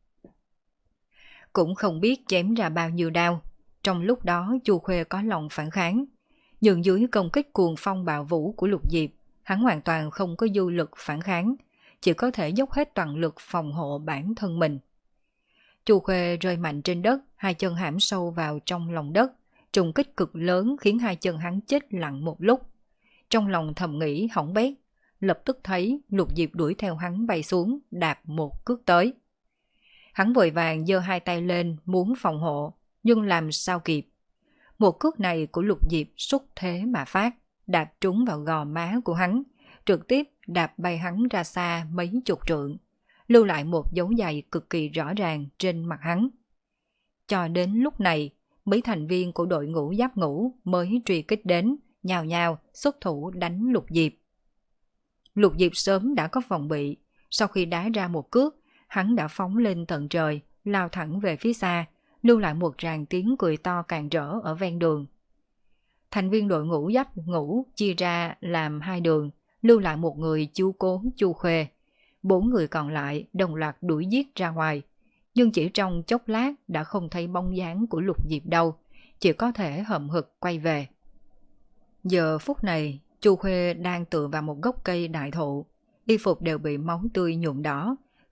Cũng không biết chém ra bao nhiêu đao. Trong lúc đó Chu Khuê có lòng phản kháng. Nhưng dưới công kích cuồng phong bạo vũ của Lục Diệp, hắn hoàn toàn không có dư lực phản kháng, chỉ có thể dốc hết toàn lực phòng hộ bản thân mình. Chu Khuê rơi mạnh trên đất, hai chân hãm sâu vào trong lòng đất, trùng kích cực lớn khiến hai chân hắn chết lặng một lúc. Trong lòng thầm nghĩ hỏng bét, lập tức thấy Lục Diệp đuổi theo hắn bay xuống, đạp một cước tới. Hắn vội vàng giơ hai tay lên muốn phòng hộ, nhưng làm sao kịp. Một cước này của Lục Diệp xúc thế mà phát, đạp trúng vào gò má của hắn, trực tiếp đạp bay hắn ra xa mấy chục trượng, lưu lại một dấu giày cực kỳ rõ ràng trên mặt hắn. Cho đến lúc này, mấy thành viên của đội ngũ giáp ngũ mới truy kích đến, nhào nhào xuất thủ đánh Lục Diệp. Lục Diệp sớm đã có phòng bị, sau khi đá ra một cước, hắn đã phóng lên tận trời, lao thẳng về phía xa, lưu lại một tràng tiếng cười to càn rỡ ở ven đường. Thành viên đội ngũ giáp ngũ chia ra làm hai đường, lưu lại một người chiếu cố Chu Khuê. Bốn người còn lại đồng loạt đuổi giết ra ngoài, nhưng chỉ trong chốc lát đã không thấy bóng dáng của Lục Diệp đâu, chỉ có thể hậm hực quay về. Giờ phút này, Chu Khuê đang tựa vào một gốc cây đại thụ, y phục đều bị máu tươi nhuộm đỏ,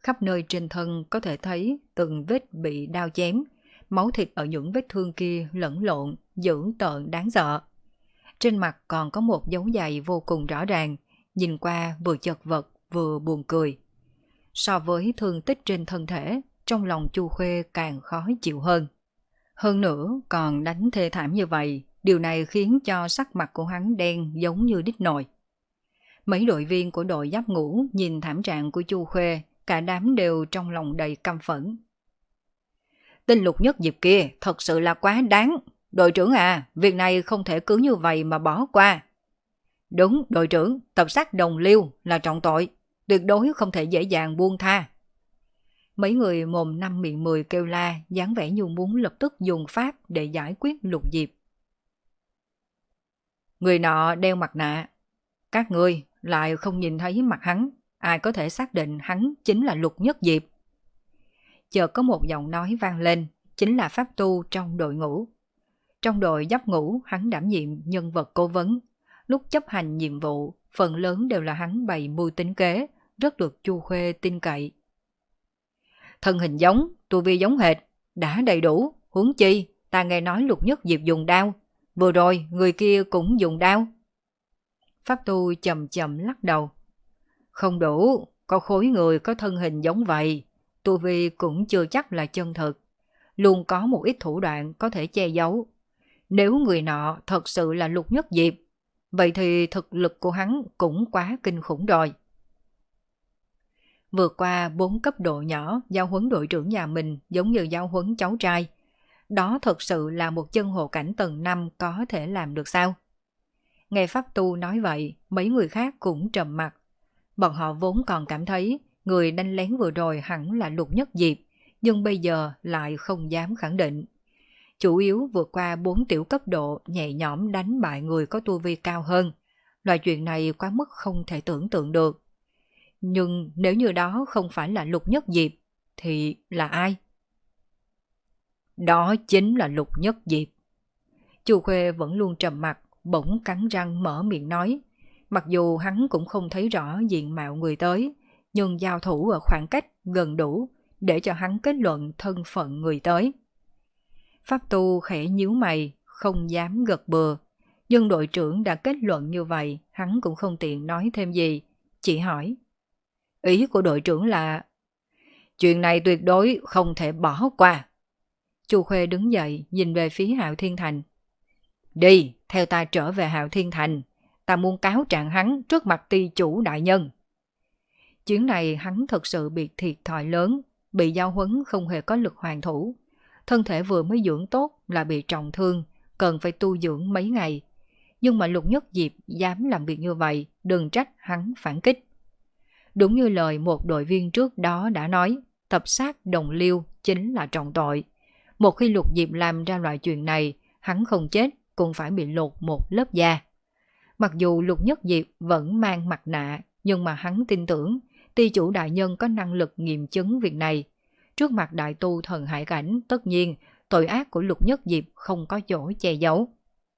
khắp nơi trên thân có thể thấy từng vết bị đao chém, máu thịt ở những vết thương kia lẫn lộn, dữ tợn đáng sợ. Trên mặt còn có một dấu giày vô cùng rõ ràng, nhìn qua vừa chật vật vừa buồn cười. So với thương tích trên thân thể, trong lòng Chu Khuê càng khó chịu hơn. Hơn nữa còn đánh thê thảm như vậy, điều này khiến cho sắc mặt của hắn đen giống như đít nồi. Mấy đội viên của đội giáp ngũ nhìn thảm trạng của Chu Khuê, cả đám đều trong lòng đầy căm phẫn. Tên Lục Nhất Diệp kia thật sự là quá đáng. Đội trưởng à, việc này không thể cứ như vậy mà bỏ qua. Đúng, đội trưởng, tập sát đồng liêu là trọng tội, tuyệt đối không thể dễ dàng buông tha. Mấy người mồm năm miệng mười kêu la, dáng vẻ như muốn lập tức dùng pháp để giải quyết Lục Diệp. Người nọ đeo mặt nạ. Các ngươi lại không nhìn thấy mặt hắn, ai có thể xác định hắn chính là Lục Nhất Diệp? Chợt có một giọng nói vang lên, chính là pháp tu trong đội ngũ. Trong đội giáp ngũ, hắn đảm nhiệm nhân vật cố vấn. Lúc chấp hành nhiệm vụ, phần lớn đều là hắn bày mưu tính kế, rất được Chu Khuê tin cậy. Thân hình giống, tu vi giống hệt, đã đầy đủ, huống chi, ta nghe nói Lục Nhất Diệp dùng đao. Vừa rồi, người kia cũng dùng đao. Pháp tu chậm chậm lắc đầu. Không đủ, có khối người có thân hình giống vậy, tu vi cũng chưa chắc là chân thực. Luôn có một ít thủ đoạn có thể che giấu. Nếu người nọ thật sự là Lục Nhất Diệp, vậy thì thực lực của hắn cũng quá kinh khủng rồi. Vượt qua bốn cấp độ nhỏ, giao huấn đội trưởng nhà mình giống như giao huấn cháu trai. Đó thật sự là một chân hồ cảnh tầng năm có thể làm được sao? Nghe pháp tu nói vậy, mấy người khác cũng trầm mặt. Bọn họ vốn còn cảm thấy người đánh lén vừa rồi hẳn là Lục Nhất Diệp, nhưng bây giờ lại không dám khẳng định. Chủ yếu vượt qua bốn tiểu cấp độ nhẹ nhõm đánh bại người có tu vi cao hơn. Loại chuyện này quá mức không thể tưởng tượng được. Nhưng nếu như đó không phải là Lục Nhất Diệp, thì là ai? Đó chính là Lục Nhất Diệp. Chu Khuê vẫn luôn trầm mặt, bỗng cắn răng mở miệng nói. Mặc dù hắn cũng không thấy rõ diện mạo người tới, nhưng giao thủ ở khoảng cách gần đủ để cho hắn kết luận thân phận người tới. Pháp tu khẽ nhíu mày, không dám gật bừa. Nhưng đội trưởng đã kết luận như vậy, hắn cũng không tiện nói thêm gì, chỉ hỏi. Ý của đội trưởng là... Chuyện này tuyệt đối không thể bỏ qua. Chu Khuê đứng dậy, nhìn về phía Hạo Thiên Thành. Đi, theo ta trở về Hạo Thiên Thành. Ta muốn cáo trạng hắn trước mặt ty chủ đại nhân. Chuyến này hắn thật sự bị thiệt thòi lớn, bị giao huấn không hề có lực hoàn thủ. Thân thể vừa mới dưỡng tốt là bị trọng thương, cần phải tu dưỡng mấy ngày. Nhưng mà Lục Nhất Diệp dám làm việc như vậy, đừng trách hắn phản kích. Đúng như lời một đội viên trước đó đã nói, tập sát đồng liêu chính là trọng tội. Một khi Lục Diệp làm ra loại chuyện này, hắn không chết cũng phải bị lột một lớp da. Mặc dù Lục Nhất Diệp vẫn mang mặt nạ, nhưng mà hắn tin tưởng ty chủ đại nhân có năng lực nghiệm chứng việc này. Trước mặt đại tu thần hải cảnh, tất nhiên tội ác của Lục Nhất Diệp không có chỗ che giấu.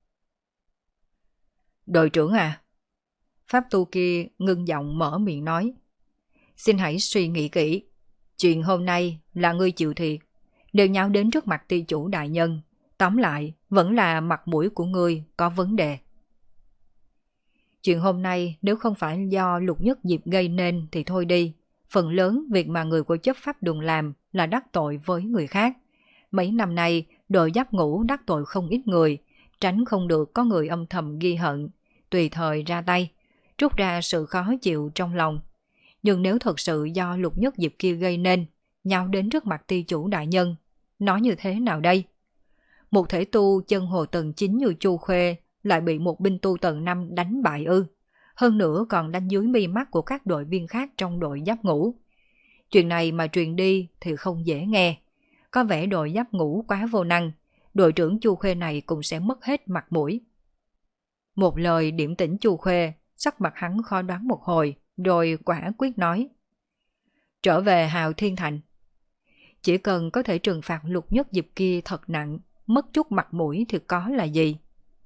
Đội trưởng à? Pháp tu kia ngưng giọng mở miệng nói. Xin hãy suy nghĩ kỹ. Chuyện hôm nay là ngươi chịu thiệt, đều nháo đến trước mặt ty chủ đại nhân. Tóm lại, vẫn là mặt mũi của ngươi có vấn đề. Chuyện hôm nay nếu không phải do Lục Nhất Diệp gây nên thì thôi đi. Phần lớn việc mà người của chấp pháp đường làm là đắc tội với người khác. Mấy năm nay, đội giáp ngũ đắc tội không ít người, tránh không được có người âm thầm ghi hận, tùy thời ra tay, trút ra sự khó chịu trong lòng. Nhưng nếu thật sự do Lục Nhất Diệp kia gây nên, nhào đến trước mặt ty chủ đại nhân, nói như thế nào đây? Một thể tu chân hồ tầng chín như Chu Khuê lại bị một binh tu tầng năm đánh bại ư? Hơn nữa còn đánh dưới mi mắt của các đội viên khác trong đội giáp ngũ. Chuyện này mà truyền đi thì không dễ nghe. Có vẻ đội giáp ngũ quá vô năng, đội trưởng Chu Khuê này cũng sẽ mất hết mặt mũi. Một lời điểm tỉnh Chu Khuê, sắc mặt hắn khó đoán một hồi, rồi quả quyết nói. Trở về Hạo Thiên Thành. Chỉ cần có thể trừng phạt Lục Nhất Diệp kia thật nặng, mất chút mặt mũi thì có là gì?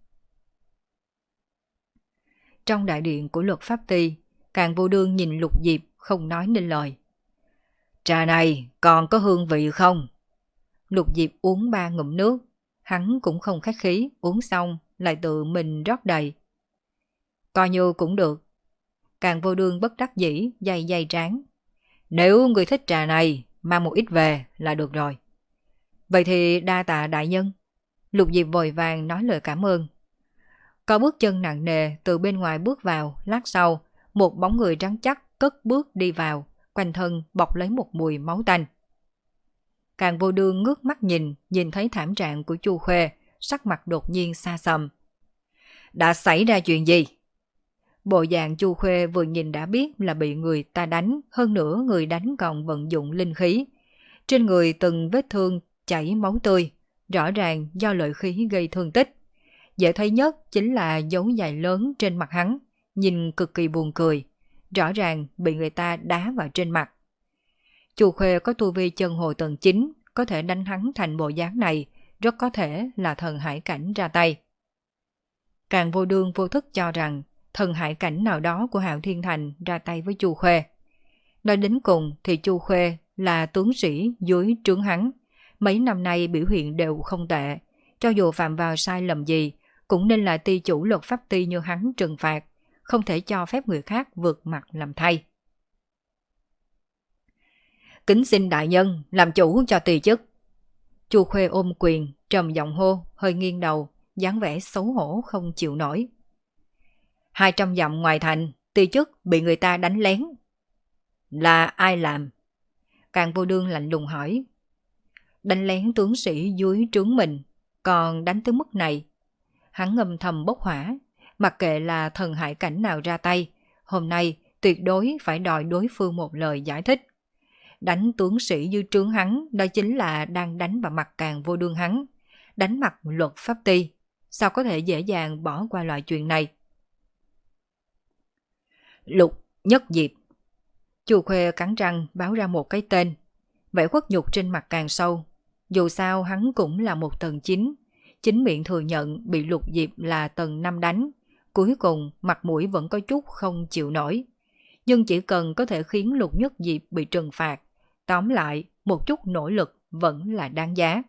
Trong đại điện của luật pháp ty, Càn Vô Đương nhìn Lục Diệp không nói nên lời. Trà này còn có hương vị không? Lục Diệp uống ba ngụm nước, hắn cũng không khách khí, uống xong lại tự mình rót đầy. Coi như cũng được. Càng Vô Đương bất đắc dĩ, day day trán. Nếu người thích trà này, mang một ít về là được rồi. Vậy thì đa tạ đại nhân. Lục Diệp vội vàng nói lời cảm ơn. Có bước chân nặng nề từ bên ngoài bước vào, lát sau, một bóng người trắng chắc cất bước đi vào, quanh thân bọc lấy một mùi máu tanh. Càng Vô Đương ngước mắt nhìn, nhìn thấy thảm trạng của Chu Khuê, sắc mặt đột nhiên xa xăm. Đã xảy ra chuyện gì? Bộ dạng Chu Khuê vừa nhìn đã biết là bị người ta đánh, hơn nữa người đánh còn vận dụng linh khí. Trên người từng vết thương chảy máu tươi, rõ ràng do lợi khí gây thương tích. Dễ thấy nhất chính là dấu dài lớn trên mặt hắn, nhìn cực kỳ buồn cười, rõ ràng bị người ta đá vào trên mặt. Chu Khuê có tu vi chân hồ tầng chín, có thể đánh hắn thành bộ dáng này, rất có thể là thần hải cảnh ra tay. Càng Vô Đương vô thức cho rằng thần hải cảnh nào đó của Hạo Thiên Thành ra tay với Chu Khuê. Nói đến cùng thì Chu Khuê là tướng sĩ dưới trướng hắn, mấy năm nay biểu hiện đều không tệ, cho dù phạm vào sai lầm gì, cũng nên là ty chủ luật pháp ty như hắn trừng phạt, không thể cho phép người khác vượt mặt làm thay. Kính xin đại nhân làm chủ cho tỳ chức. Chu Khuê ôm quyền, trầm giọng hô, hơi nghiêng đầu, dáng vẻ xấu hổ không chịu nổi. Hai trăm dặm ngoài thành, tỳ chức bị người ta đánh lén. Là ai làm? Càng Vô Đương lạnh lùng hỏi. Đánh lén tướng sĩ dưới trướng mình, còn đánh tới mức này. Hắn ngầm thầm bốc hỏa, mặc kệ là thần hải cảnh nào ra tay, hôm nay tuyệt đối phải đòi đối phương một lời giải thích. Đánh tướng sĩ dưới trướng hắn, đó chính là đang đánh vào mặt Càng Vô Đương hắn, đánh mặt luật pháp ty, sao có thể dễ dàng bỏ qua loại chuyện này. Lục Nhất Diệp. Chu Khuê cắn răng báo ra một cái tên, vẻ khuất nhục trên mặt càng sâu. Dù sao hắn cũng là một tầng chín, chính miệng thừa nhận bị Lục Diệp là tầng năm đánh, cuối cùng mặt mũi vẫn có chút không chịu nổi. Nhưng chỉ cần có thể khiến Lục Nhất Diệp bị trừng phạt, tóm lại một chút nỗ lực vẫn là đáng giá.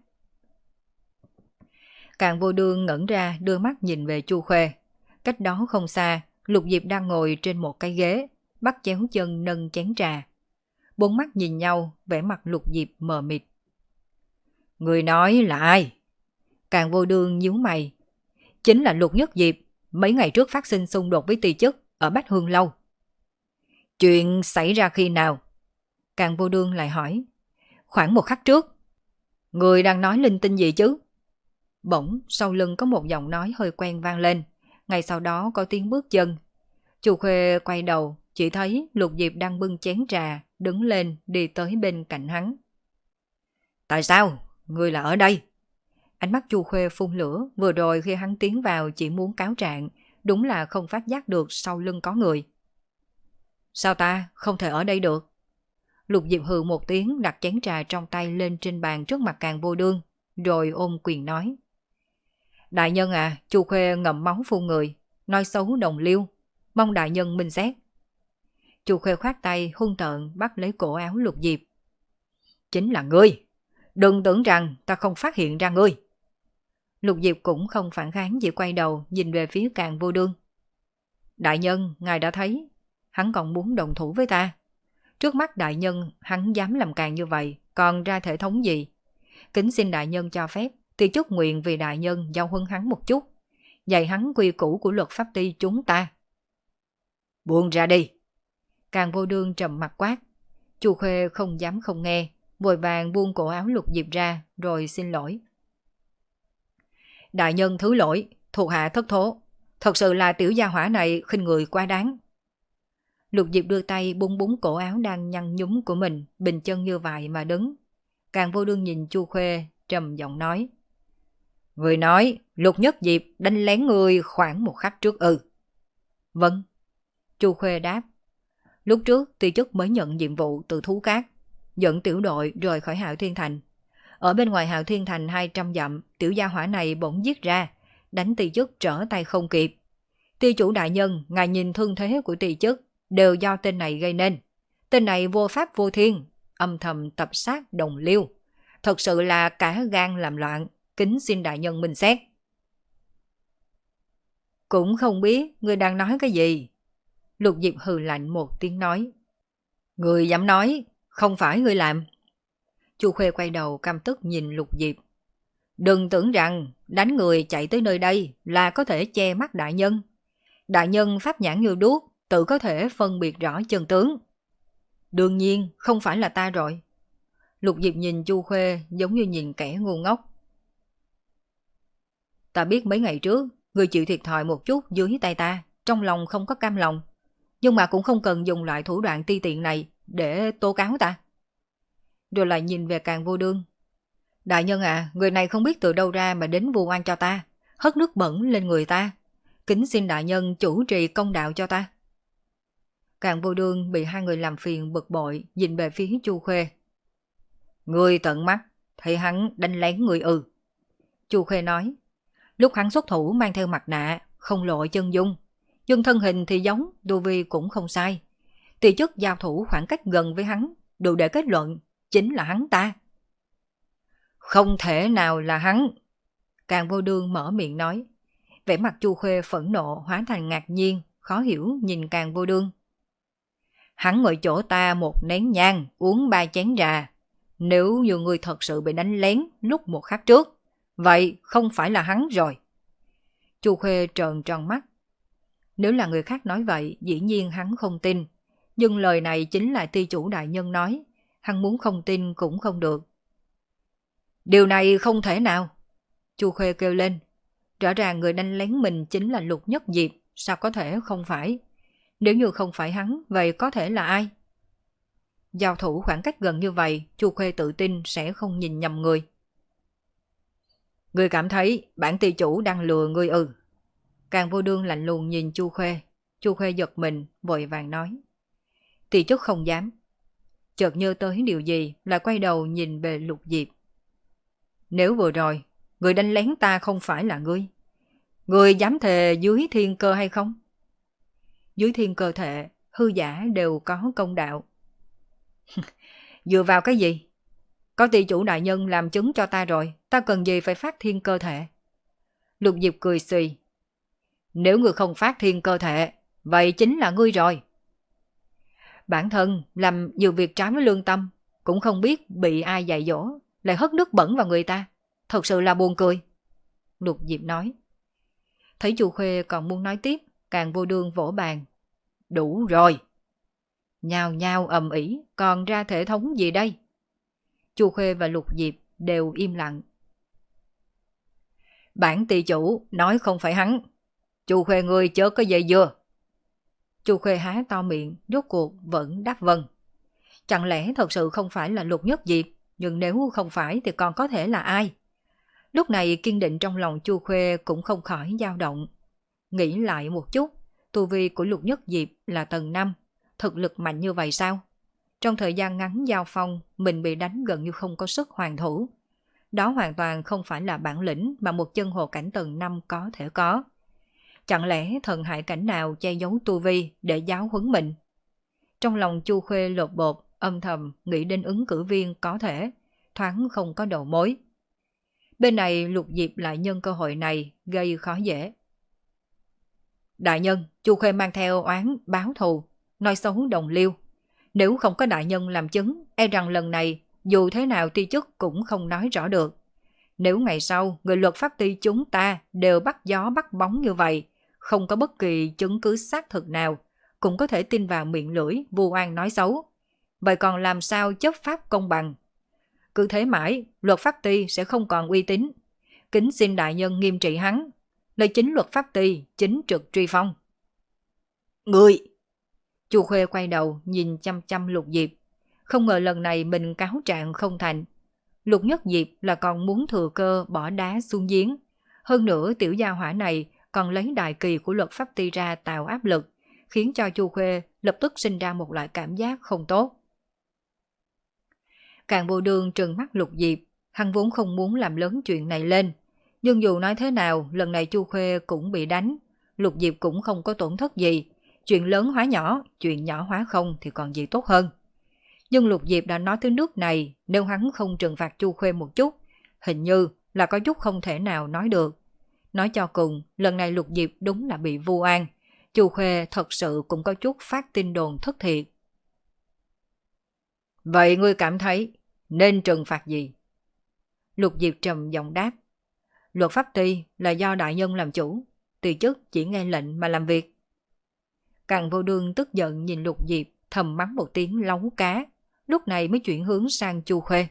Càng Vô Đương ngẩn ra đưa mắt nhìn về Chu Khuê. Cách đó không xa, Lục Diệp đang ngồi trên một cái ghế, bắt chéo chân nâng chén trà. Bốn mắt nhìn nhau, vẻ mặt Lục Diệp mờ mịt. Người nói là ai? Càng Vô Đương nhíu mày. Chính là Lục Nhất Diệp, mấy ngày trước phát sinh xung đột với tỳ chức ở Bách Hương Lâu. Chuyện xảy ra khi nào? Càng Vô Đương lại hỏi. Khoảng một khắc trước. Người đang nói linh tinh gì chứ? Bỗng sau lưng có một giọng nói hơi quen vang lên. Ngay sau đó có tiếng bước chân. Chu Khuê quay đầu, chỉ thấy Lục Diệp đang bưng chén trà, đứng lên đi tới bên cạnh hắn. Tại sao? Người là ở đây? Ánh mắt Chu Khuê phun lửa, vừa rồi khi hắn tiến vào chỉ muốn cáo trạng, đúng là không phát giác được sau lưng có người. Sao ta không thể ở đây được? Lục Diệp hừ một tiếng, đặt chén trà trong tay lên trên bàn trước mặt Càng Vô Đương, rồi ôm quyền nói. Đại nhân à, Chu Khuê ngậm máu phun người, nói xấu đồng liêu, mong đại nhân minh xét. Chu Khuê khoát tay hung tợn bắt lấy cổ áo Lục Diệp. Chính là ngươi, đừng tưởng rằng ta không phát hiện ra ngươi. Lục Diệp cũng không phản kháng, chỉ quay đầu nhìn về phía Càng Vô Đương. Đại nhân, ngài đã thấy, hắn còn muốn đồng thủ với ta. Trước mắt đại nhân, hắn dám làm càng như vậy, còn ra thể thống gì? Kính xin đại nhân cho phép, thì chúc nguyện vì đại nhân giao huân hắn một chút, dạy hắn quy củ của luật pháp ty chúng ta. Buông ra đi. Càng Vô Đương trầm mặt quát. Chu Khuê không dám không nghe, vội vàng buông cổ áo Lục Diệp ra, rồi xin lỗi. Đại nhân thứ lỗi, thuộc hạ thất thố, thật sự là tiểu gia hỏa này khinh người quá đáng. Lục Diệp đưa tay búng búng cổ áo đang nhăn nhúm của mình, bình chân như vậy mà đứng. Càng Vô Đương nhìn Chu Khuê, trầm giọng nói. Người nói Lục Nhất Diệp đánh lén người khoảng một khắc trước ư? Vâng. Chu Khuê đáp. Lúc trước ty chức mới nhận nhiệm vụ từ Thú Cát, dẫn tiểu đội rời khỏi Hạo Thiên Thành. Ở bên ngoài Hạo Thiên Thành hai trăm dặm, tiểu gia hỏa này bỗng giết ra, đánh ty chức trở tay không kịp. Ty chủ đại nhân, ngài nhìn thương thế của ty chức đều do tên này gây nên. Tên này vô pháp vô thiên, âm thầm tập sát đồng liêu. Thật sự là cả gan làm loạn, kính xin đại nhân minh xét. Cũng không biết ngươi đang nói cái gì. Lục Diệp hừ lạnh một tiếng nói. Ngươi dám nói, không phải ngươi làm. Chu Khuê quay đầu căm tức nhìn Lục Diệp. Đừng tưởng rằng đánh người chạy tới nơi đây là có thể che mắt đại nhân. Đại nhân pháp nhãn như đuốc, tự có thể phân biệt rõ chân tướng. Đương nhiên không phải là ta rồi. Lục Diệp nhìn Chu Khuê giống như nhìn kẻ ngu ngốc. Ta biết mấy ngày trước người chịu thiệt thòi một chút dưới tay ta, trong lòng không có cam lòng, nhưng mà cũng không cần dùng loại thủ đoạn ti tiện này để tố cáo ta. Rồi lại nhìn về Càn Vô Đương. Đại nhân à, người này không biết từ đâu ra mà đến vu oan cho ta, hất nước bẩn lên người ta. Kính xin đại nhân chủ trì công đạo cho ta. Càn Vô Đương bị hai người làm phiền bực bội, nhìn về phía Chu Khuê. Người tận mắt thấy hắn đánh lén người ư? Chu Khuê nói. Lúc hắn xuất thủ mang theo mặt nạ, không lộ chân dung, nhưng thân hình thì giống, tu vi cũng không sai. Tỷ chức giao thủ khoảng cách gần với hắn, đủ để kết luận chính là hắn ta. Không thể nào là hắn. Càn Vô Đương mở miệng nói. Vẻ mặt Chu Khuê phẫn nộ hóa thành ngạc nhiên, khó hiểu nhìn Càn Vô Đương. Hắn ngồi chỗ ta một nén nhang, uống ba chén trà. Nếu như người thật sự bị đánh lén lúc một khắc trước, vậy không phải là hắn rồi. Chu Khuê trợn tròn mắt. Nếu là người khác nói vậy, dĩ nhiên hắn không tin. Nhưng lời này chính là ty chủ đại nhân nói, hắn muốn không tin cũng không được. Điều này không thể nào. Chu Khuê kêu lên. Rõ ràng người đánh lén mình chính là Lục Nhất Diệp, sao có thể không phải? Nếu như không phải hắn, vậy có thể là ai? Giao thủ khoảng cách gần như vậy, Chu Khuê tự tin sẽ không nhìn nhầm người. Ngươi cảm thấy bản ty chủ đang lừa ngươi ư? Càn Vô Đương lạnh lùng nhìn Chu Khuê. Chu Khuê giật mình, vội vàng nói. Ty chức không dám. Chợt nhớ tới điều gì, lại quay đầu nhìn về Lục Diệp. Nếu vừa rồi, người đánh lén ta không phải là ngươi, ngươi dám thề dưới thiên cơ hay không? Dưới thiên cơ thệ, hư giả đều có công đạo. Dựa vào cái gì? Có ty chủ đại nhân làm chứng cho ta rồi, ta cần gì phải phát thiên cơ thể? Lục Diệp cười xì. Nếu ngươi không phát thiên cơ thể, vậy chính là ngươi rồi. Bản thân làm nhiều việc trái với lương tâm, cũng không biết bị ai dạy dỗ, lại hất nước bẩn vào người ta. Thật sự là buồn cười. Lục Diệp nói. Thấy Chu Khuê còn muốn nói tiếp, Càn Vô Đương vỗ bàn. Đủ rồi. Nhao nhao ầm ĩ, còn ra thể thống gì đây? Chu Khuê và Lục Diệp đều im lặng. Bản ty chủ nói không phải hắn. Chu Khuê ngươi chớ có dây dưa. Chu Khuê há to miệng, rốt cuộc vẫn đáp vâng. Chẳng lẽ thật sự không phải là Lục Nhất Diệp? Nhưng nếu không phải thì còn có thể là ai? Lúc này kiên định trong lòng Chu Khuê cũng không khỏi dao động. Nghĩ lại một chút, tu vi của Lục Nhất Diệp là tầng năm, thực lực mạnh như vậy sao? Trong thời gian ngắn giao phong, mình bị đánh gần như không có sức hoàn thủ. Đó hoàn toàn không phải là bản lĩnh mà một chân hồ cảnh tầng năm có thể có. Chẳng lẽ thần hại cảnh nào che giấu tu vi để giáo huấn mình? Trong lòng Chu Khuê lột bột, âm thầm nghĩ đến ứng cử viên có thể, thoáng không có đầu mối. Bên này Lục Diệp lại nhân cơ hội này gây khó dễ. Đại nhân, Chu Khuê mang theo oán báo thù, nói xấu đồng liêu. Nếu không có đại nhân làm chứng, e rằng lần này dù thế nào ty chức cũng không nói rõ được. Nếu ngày sau người luật pháp ty chúng ta đều bắt gió bắt bóng như vậy, không có bất kỳ chứng cứ xác thực nào, cũng có thể tin vào miệng lưỡi vu oan nói xấu. Vậy còn làm sao chấp pháp công bằng? Cứ thế mãi, luật pháp ty sẽ không còn uy tín. Kính xin đại nhân nghiêm trị hắn. Lời chính luật pháp ty chính trực truy phong. Người! Chu Khuê quay đầu nhìn chăm chăm Lục Diệp. Không ngờ lần này mình cáo trạng không thành. Lục Nhất Diệp là còn muốn thừa cơ bỏ đá xuống giếng. Hơn nữa tiểu gia hỏa này còn lấy đại kỳ của luật pháp ty ra tạo áp lực, khiến cho Chu Khuê lập tức sinh ra một loại cảm giác không tốt. Càn Vô Đương trừng mắt Lục Diệp, hắn vốn không muốn làm lớn chuyện này lên. Nhưng dù nói thế nào, lần này Chu Khuê cũng bị đánh, Lục Diệp cũng không có tổn thất gì. Chuyện lớn hóa nhỏ, chuyện nhỏ hóa không thì còn gì tốt hơn. Nhưng Lục Diệp đã nói tới nước này, nếu hắn không trừng phạt Chu Khuê một chút, hình như là có chút không thể nào nói được. Nói cho cùng, lần này Lục Diệp đúng là bị vu oan. Chu Khuê thật sự cũng có chút phát tin đồn thất thiệt. Vậy ngươi cảm thấy nên trừng phạt gì? Lục Diệp trầm giọng đáp. Luật pháp ty là do đại nhân làm chủ, từ chức chỉ nghe lệnh mà làm việc. Càng Vô Đương tức giận nhìn Lục Diệp, thầm mắng một tiếng lấu cá, lúc này mới chuyển hướng sang Chu Khuê.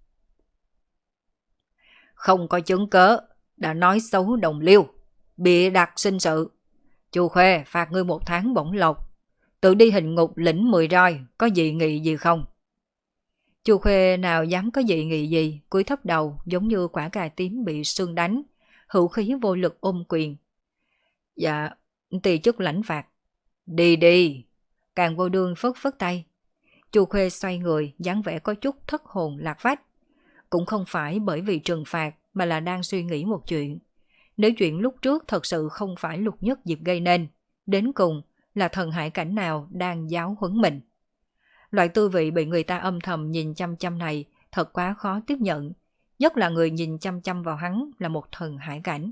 Không có chứng cớ, đã nói xấu đồng liêu, bịa đặt sinh sự. Chu Khuê phạt ngươi một tháng bổng lộc, tự đi hình ngục lĩnh mười roi, có dị nghị gì không? Chu Khuê nào dám có dị nghị gì, cúi thấp đầu giống như quả cà tím bị sương đánh, hữu khí vô lực ôm quyền. Dạ, tỳ chức lãnh phạt. Đi đi. Càng Vô Đương phất phất tay. Chu Khuê xoay người, dáng vẻ có chút thất hồn lạc phách. Cũng không phải bởi vì trừng phạt mà là đang suy nghĩ một chuyện. Nếu chuyện lúc trước thật sự không phải Lục Nhất Diệp gây nên, đến cùng là thần hải cảnh nào đang giáo huấn mình. Loại tư vị bị người ta âm thầm nhìn chăm chăm này thật quá khó tiếp nhận, nhất là người nhìn chăm chăm vào hắn là một thần hải cảnh.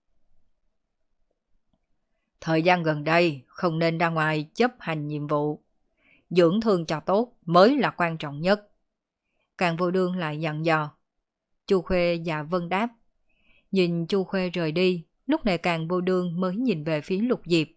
Thời gian gần đây không nên ra ngoài chấp hành nhiệm vụ. Dưỡng thương cho tốt mới là quan trọng nhất. Càng Vô Đương lại dặn dò. Chu Khuê dạ vâng đáp. Nhìn Chu Khuê rời đi, lúc này Càng Vô Đương mới nhìn về phía Lục Diệp.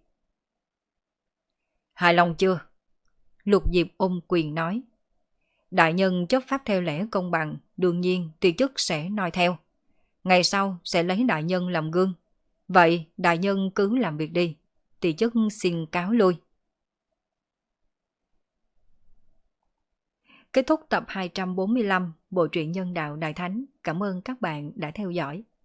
Hài lòng chưa? Lục Diệp ôm quyền nói. Đại nhân chấp pháp theo lẽ công bằng, đương nhiên tỳ chức sẽ noi theo. Ngày sau sẽ lấy đại nhân làm gương. Vậy đại nhân cứ làm việc đi, tỳ chức xin cáo lui. Kết thúc tập hai trăm bốn mươi lăm Bộ truyện Nhân Đạo Đại Thánh. Cảm ơn các bạn đã theo dõi.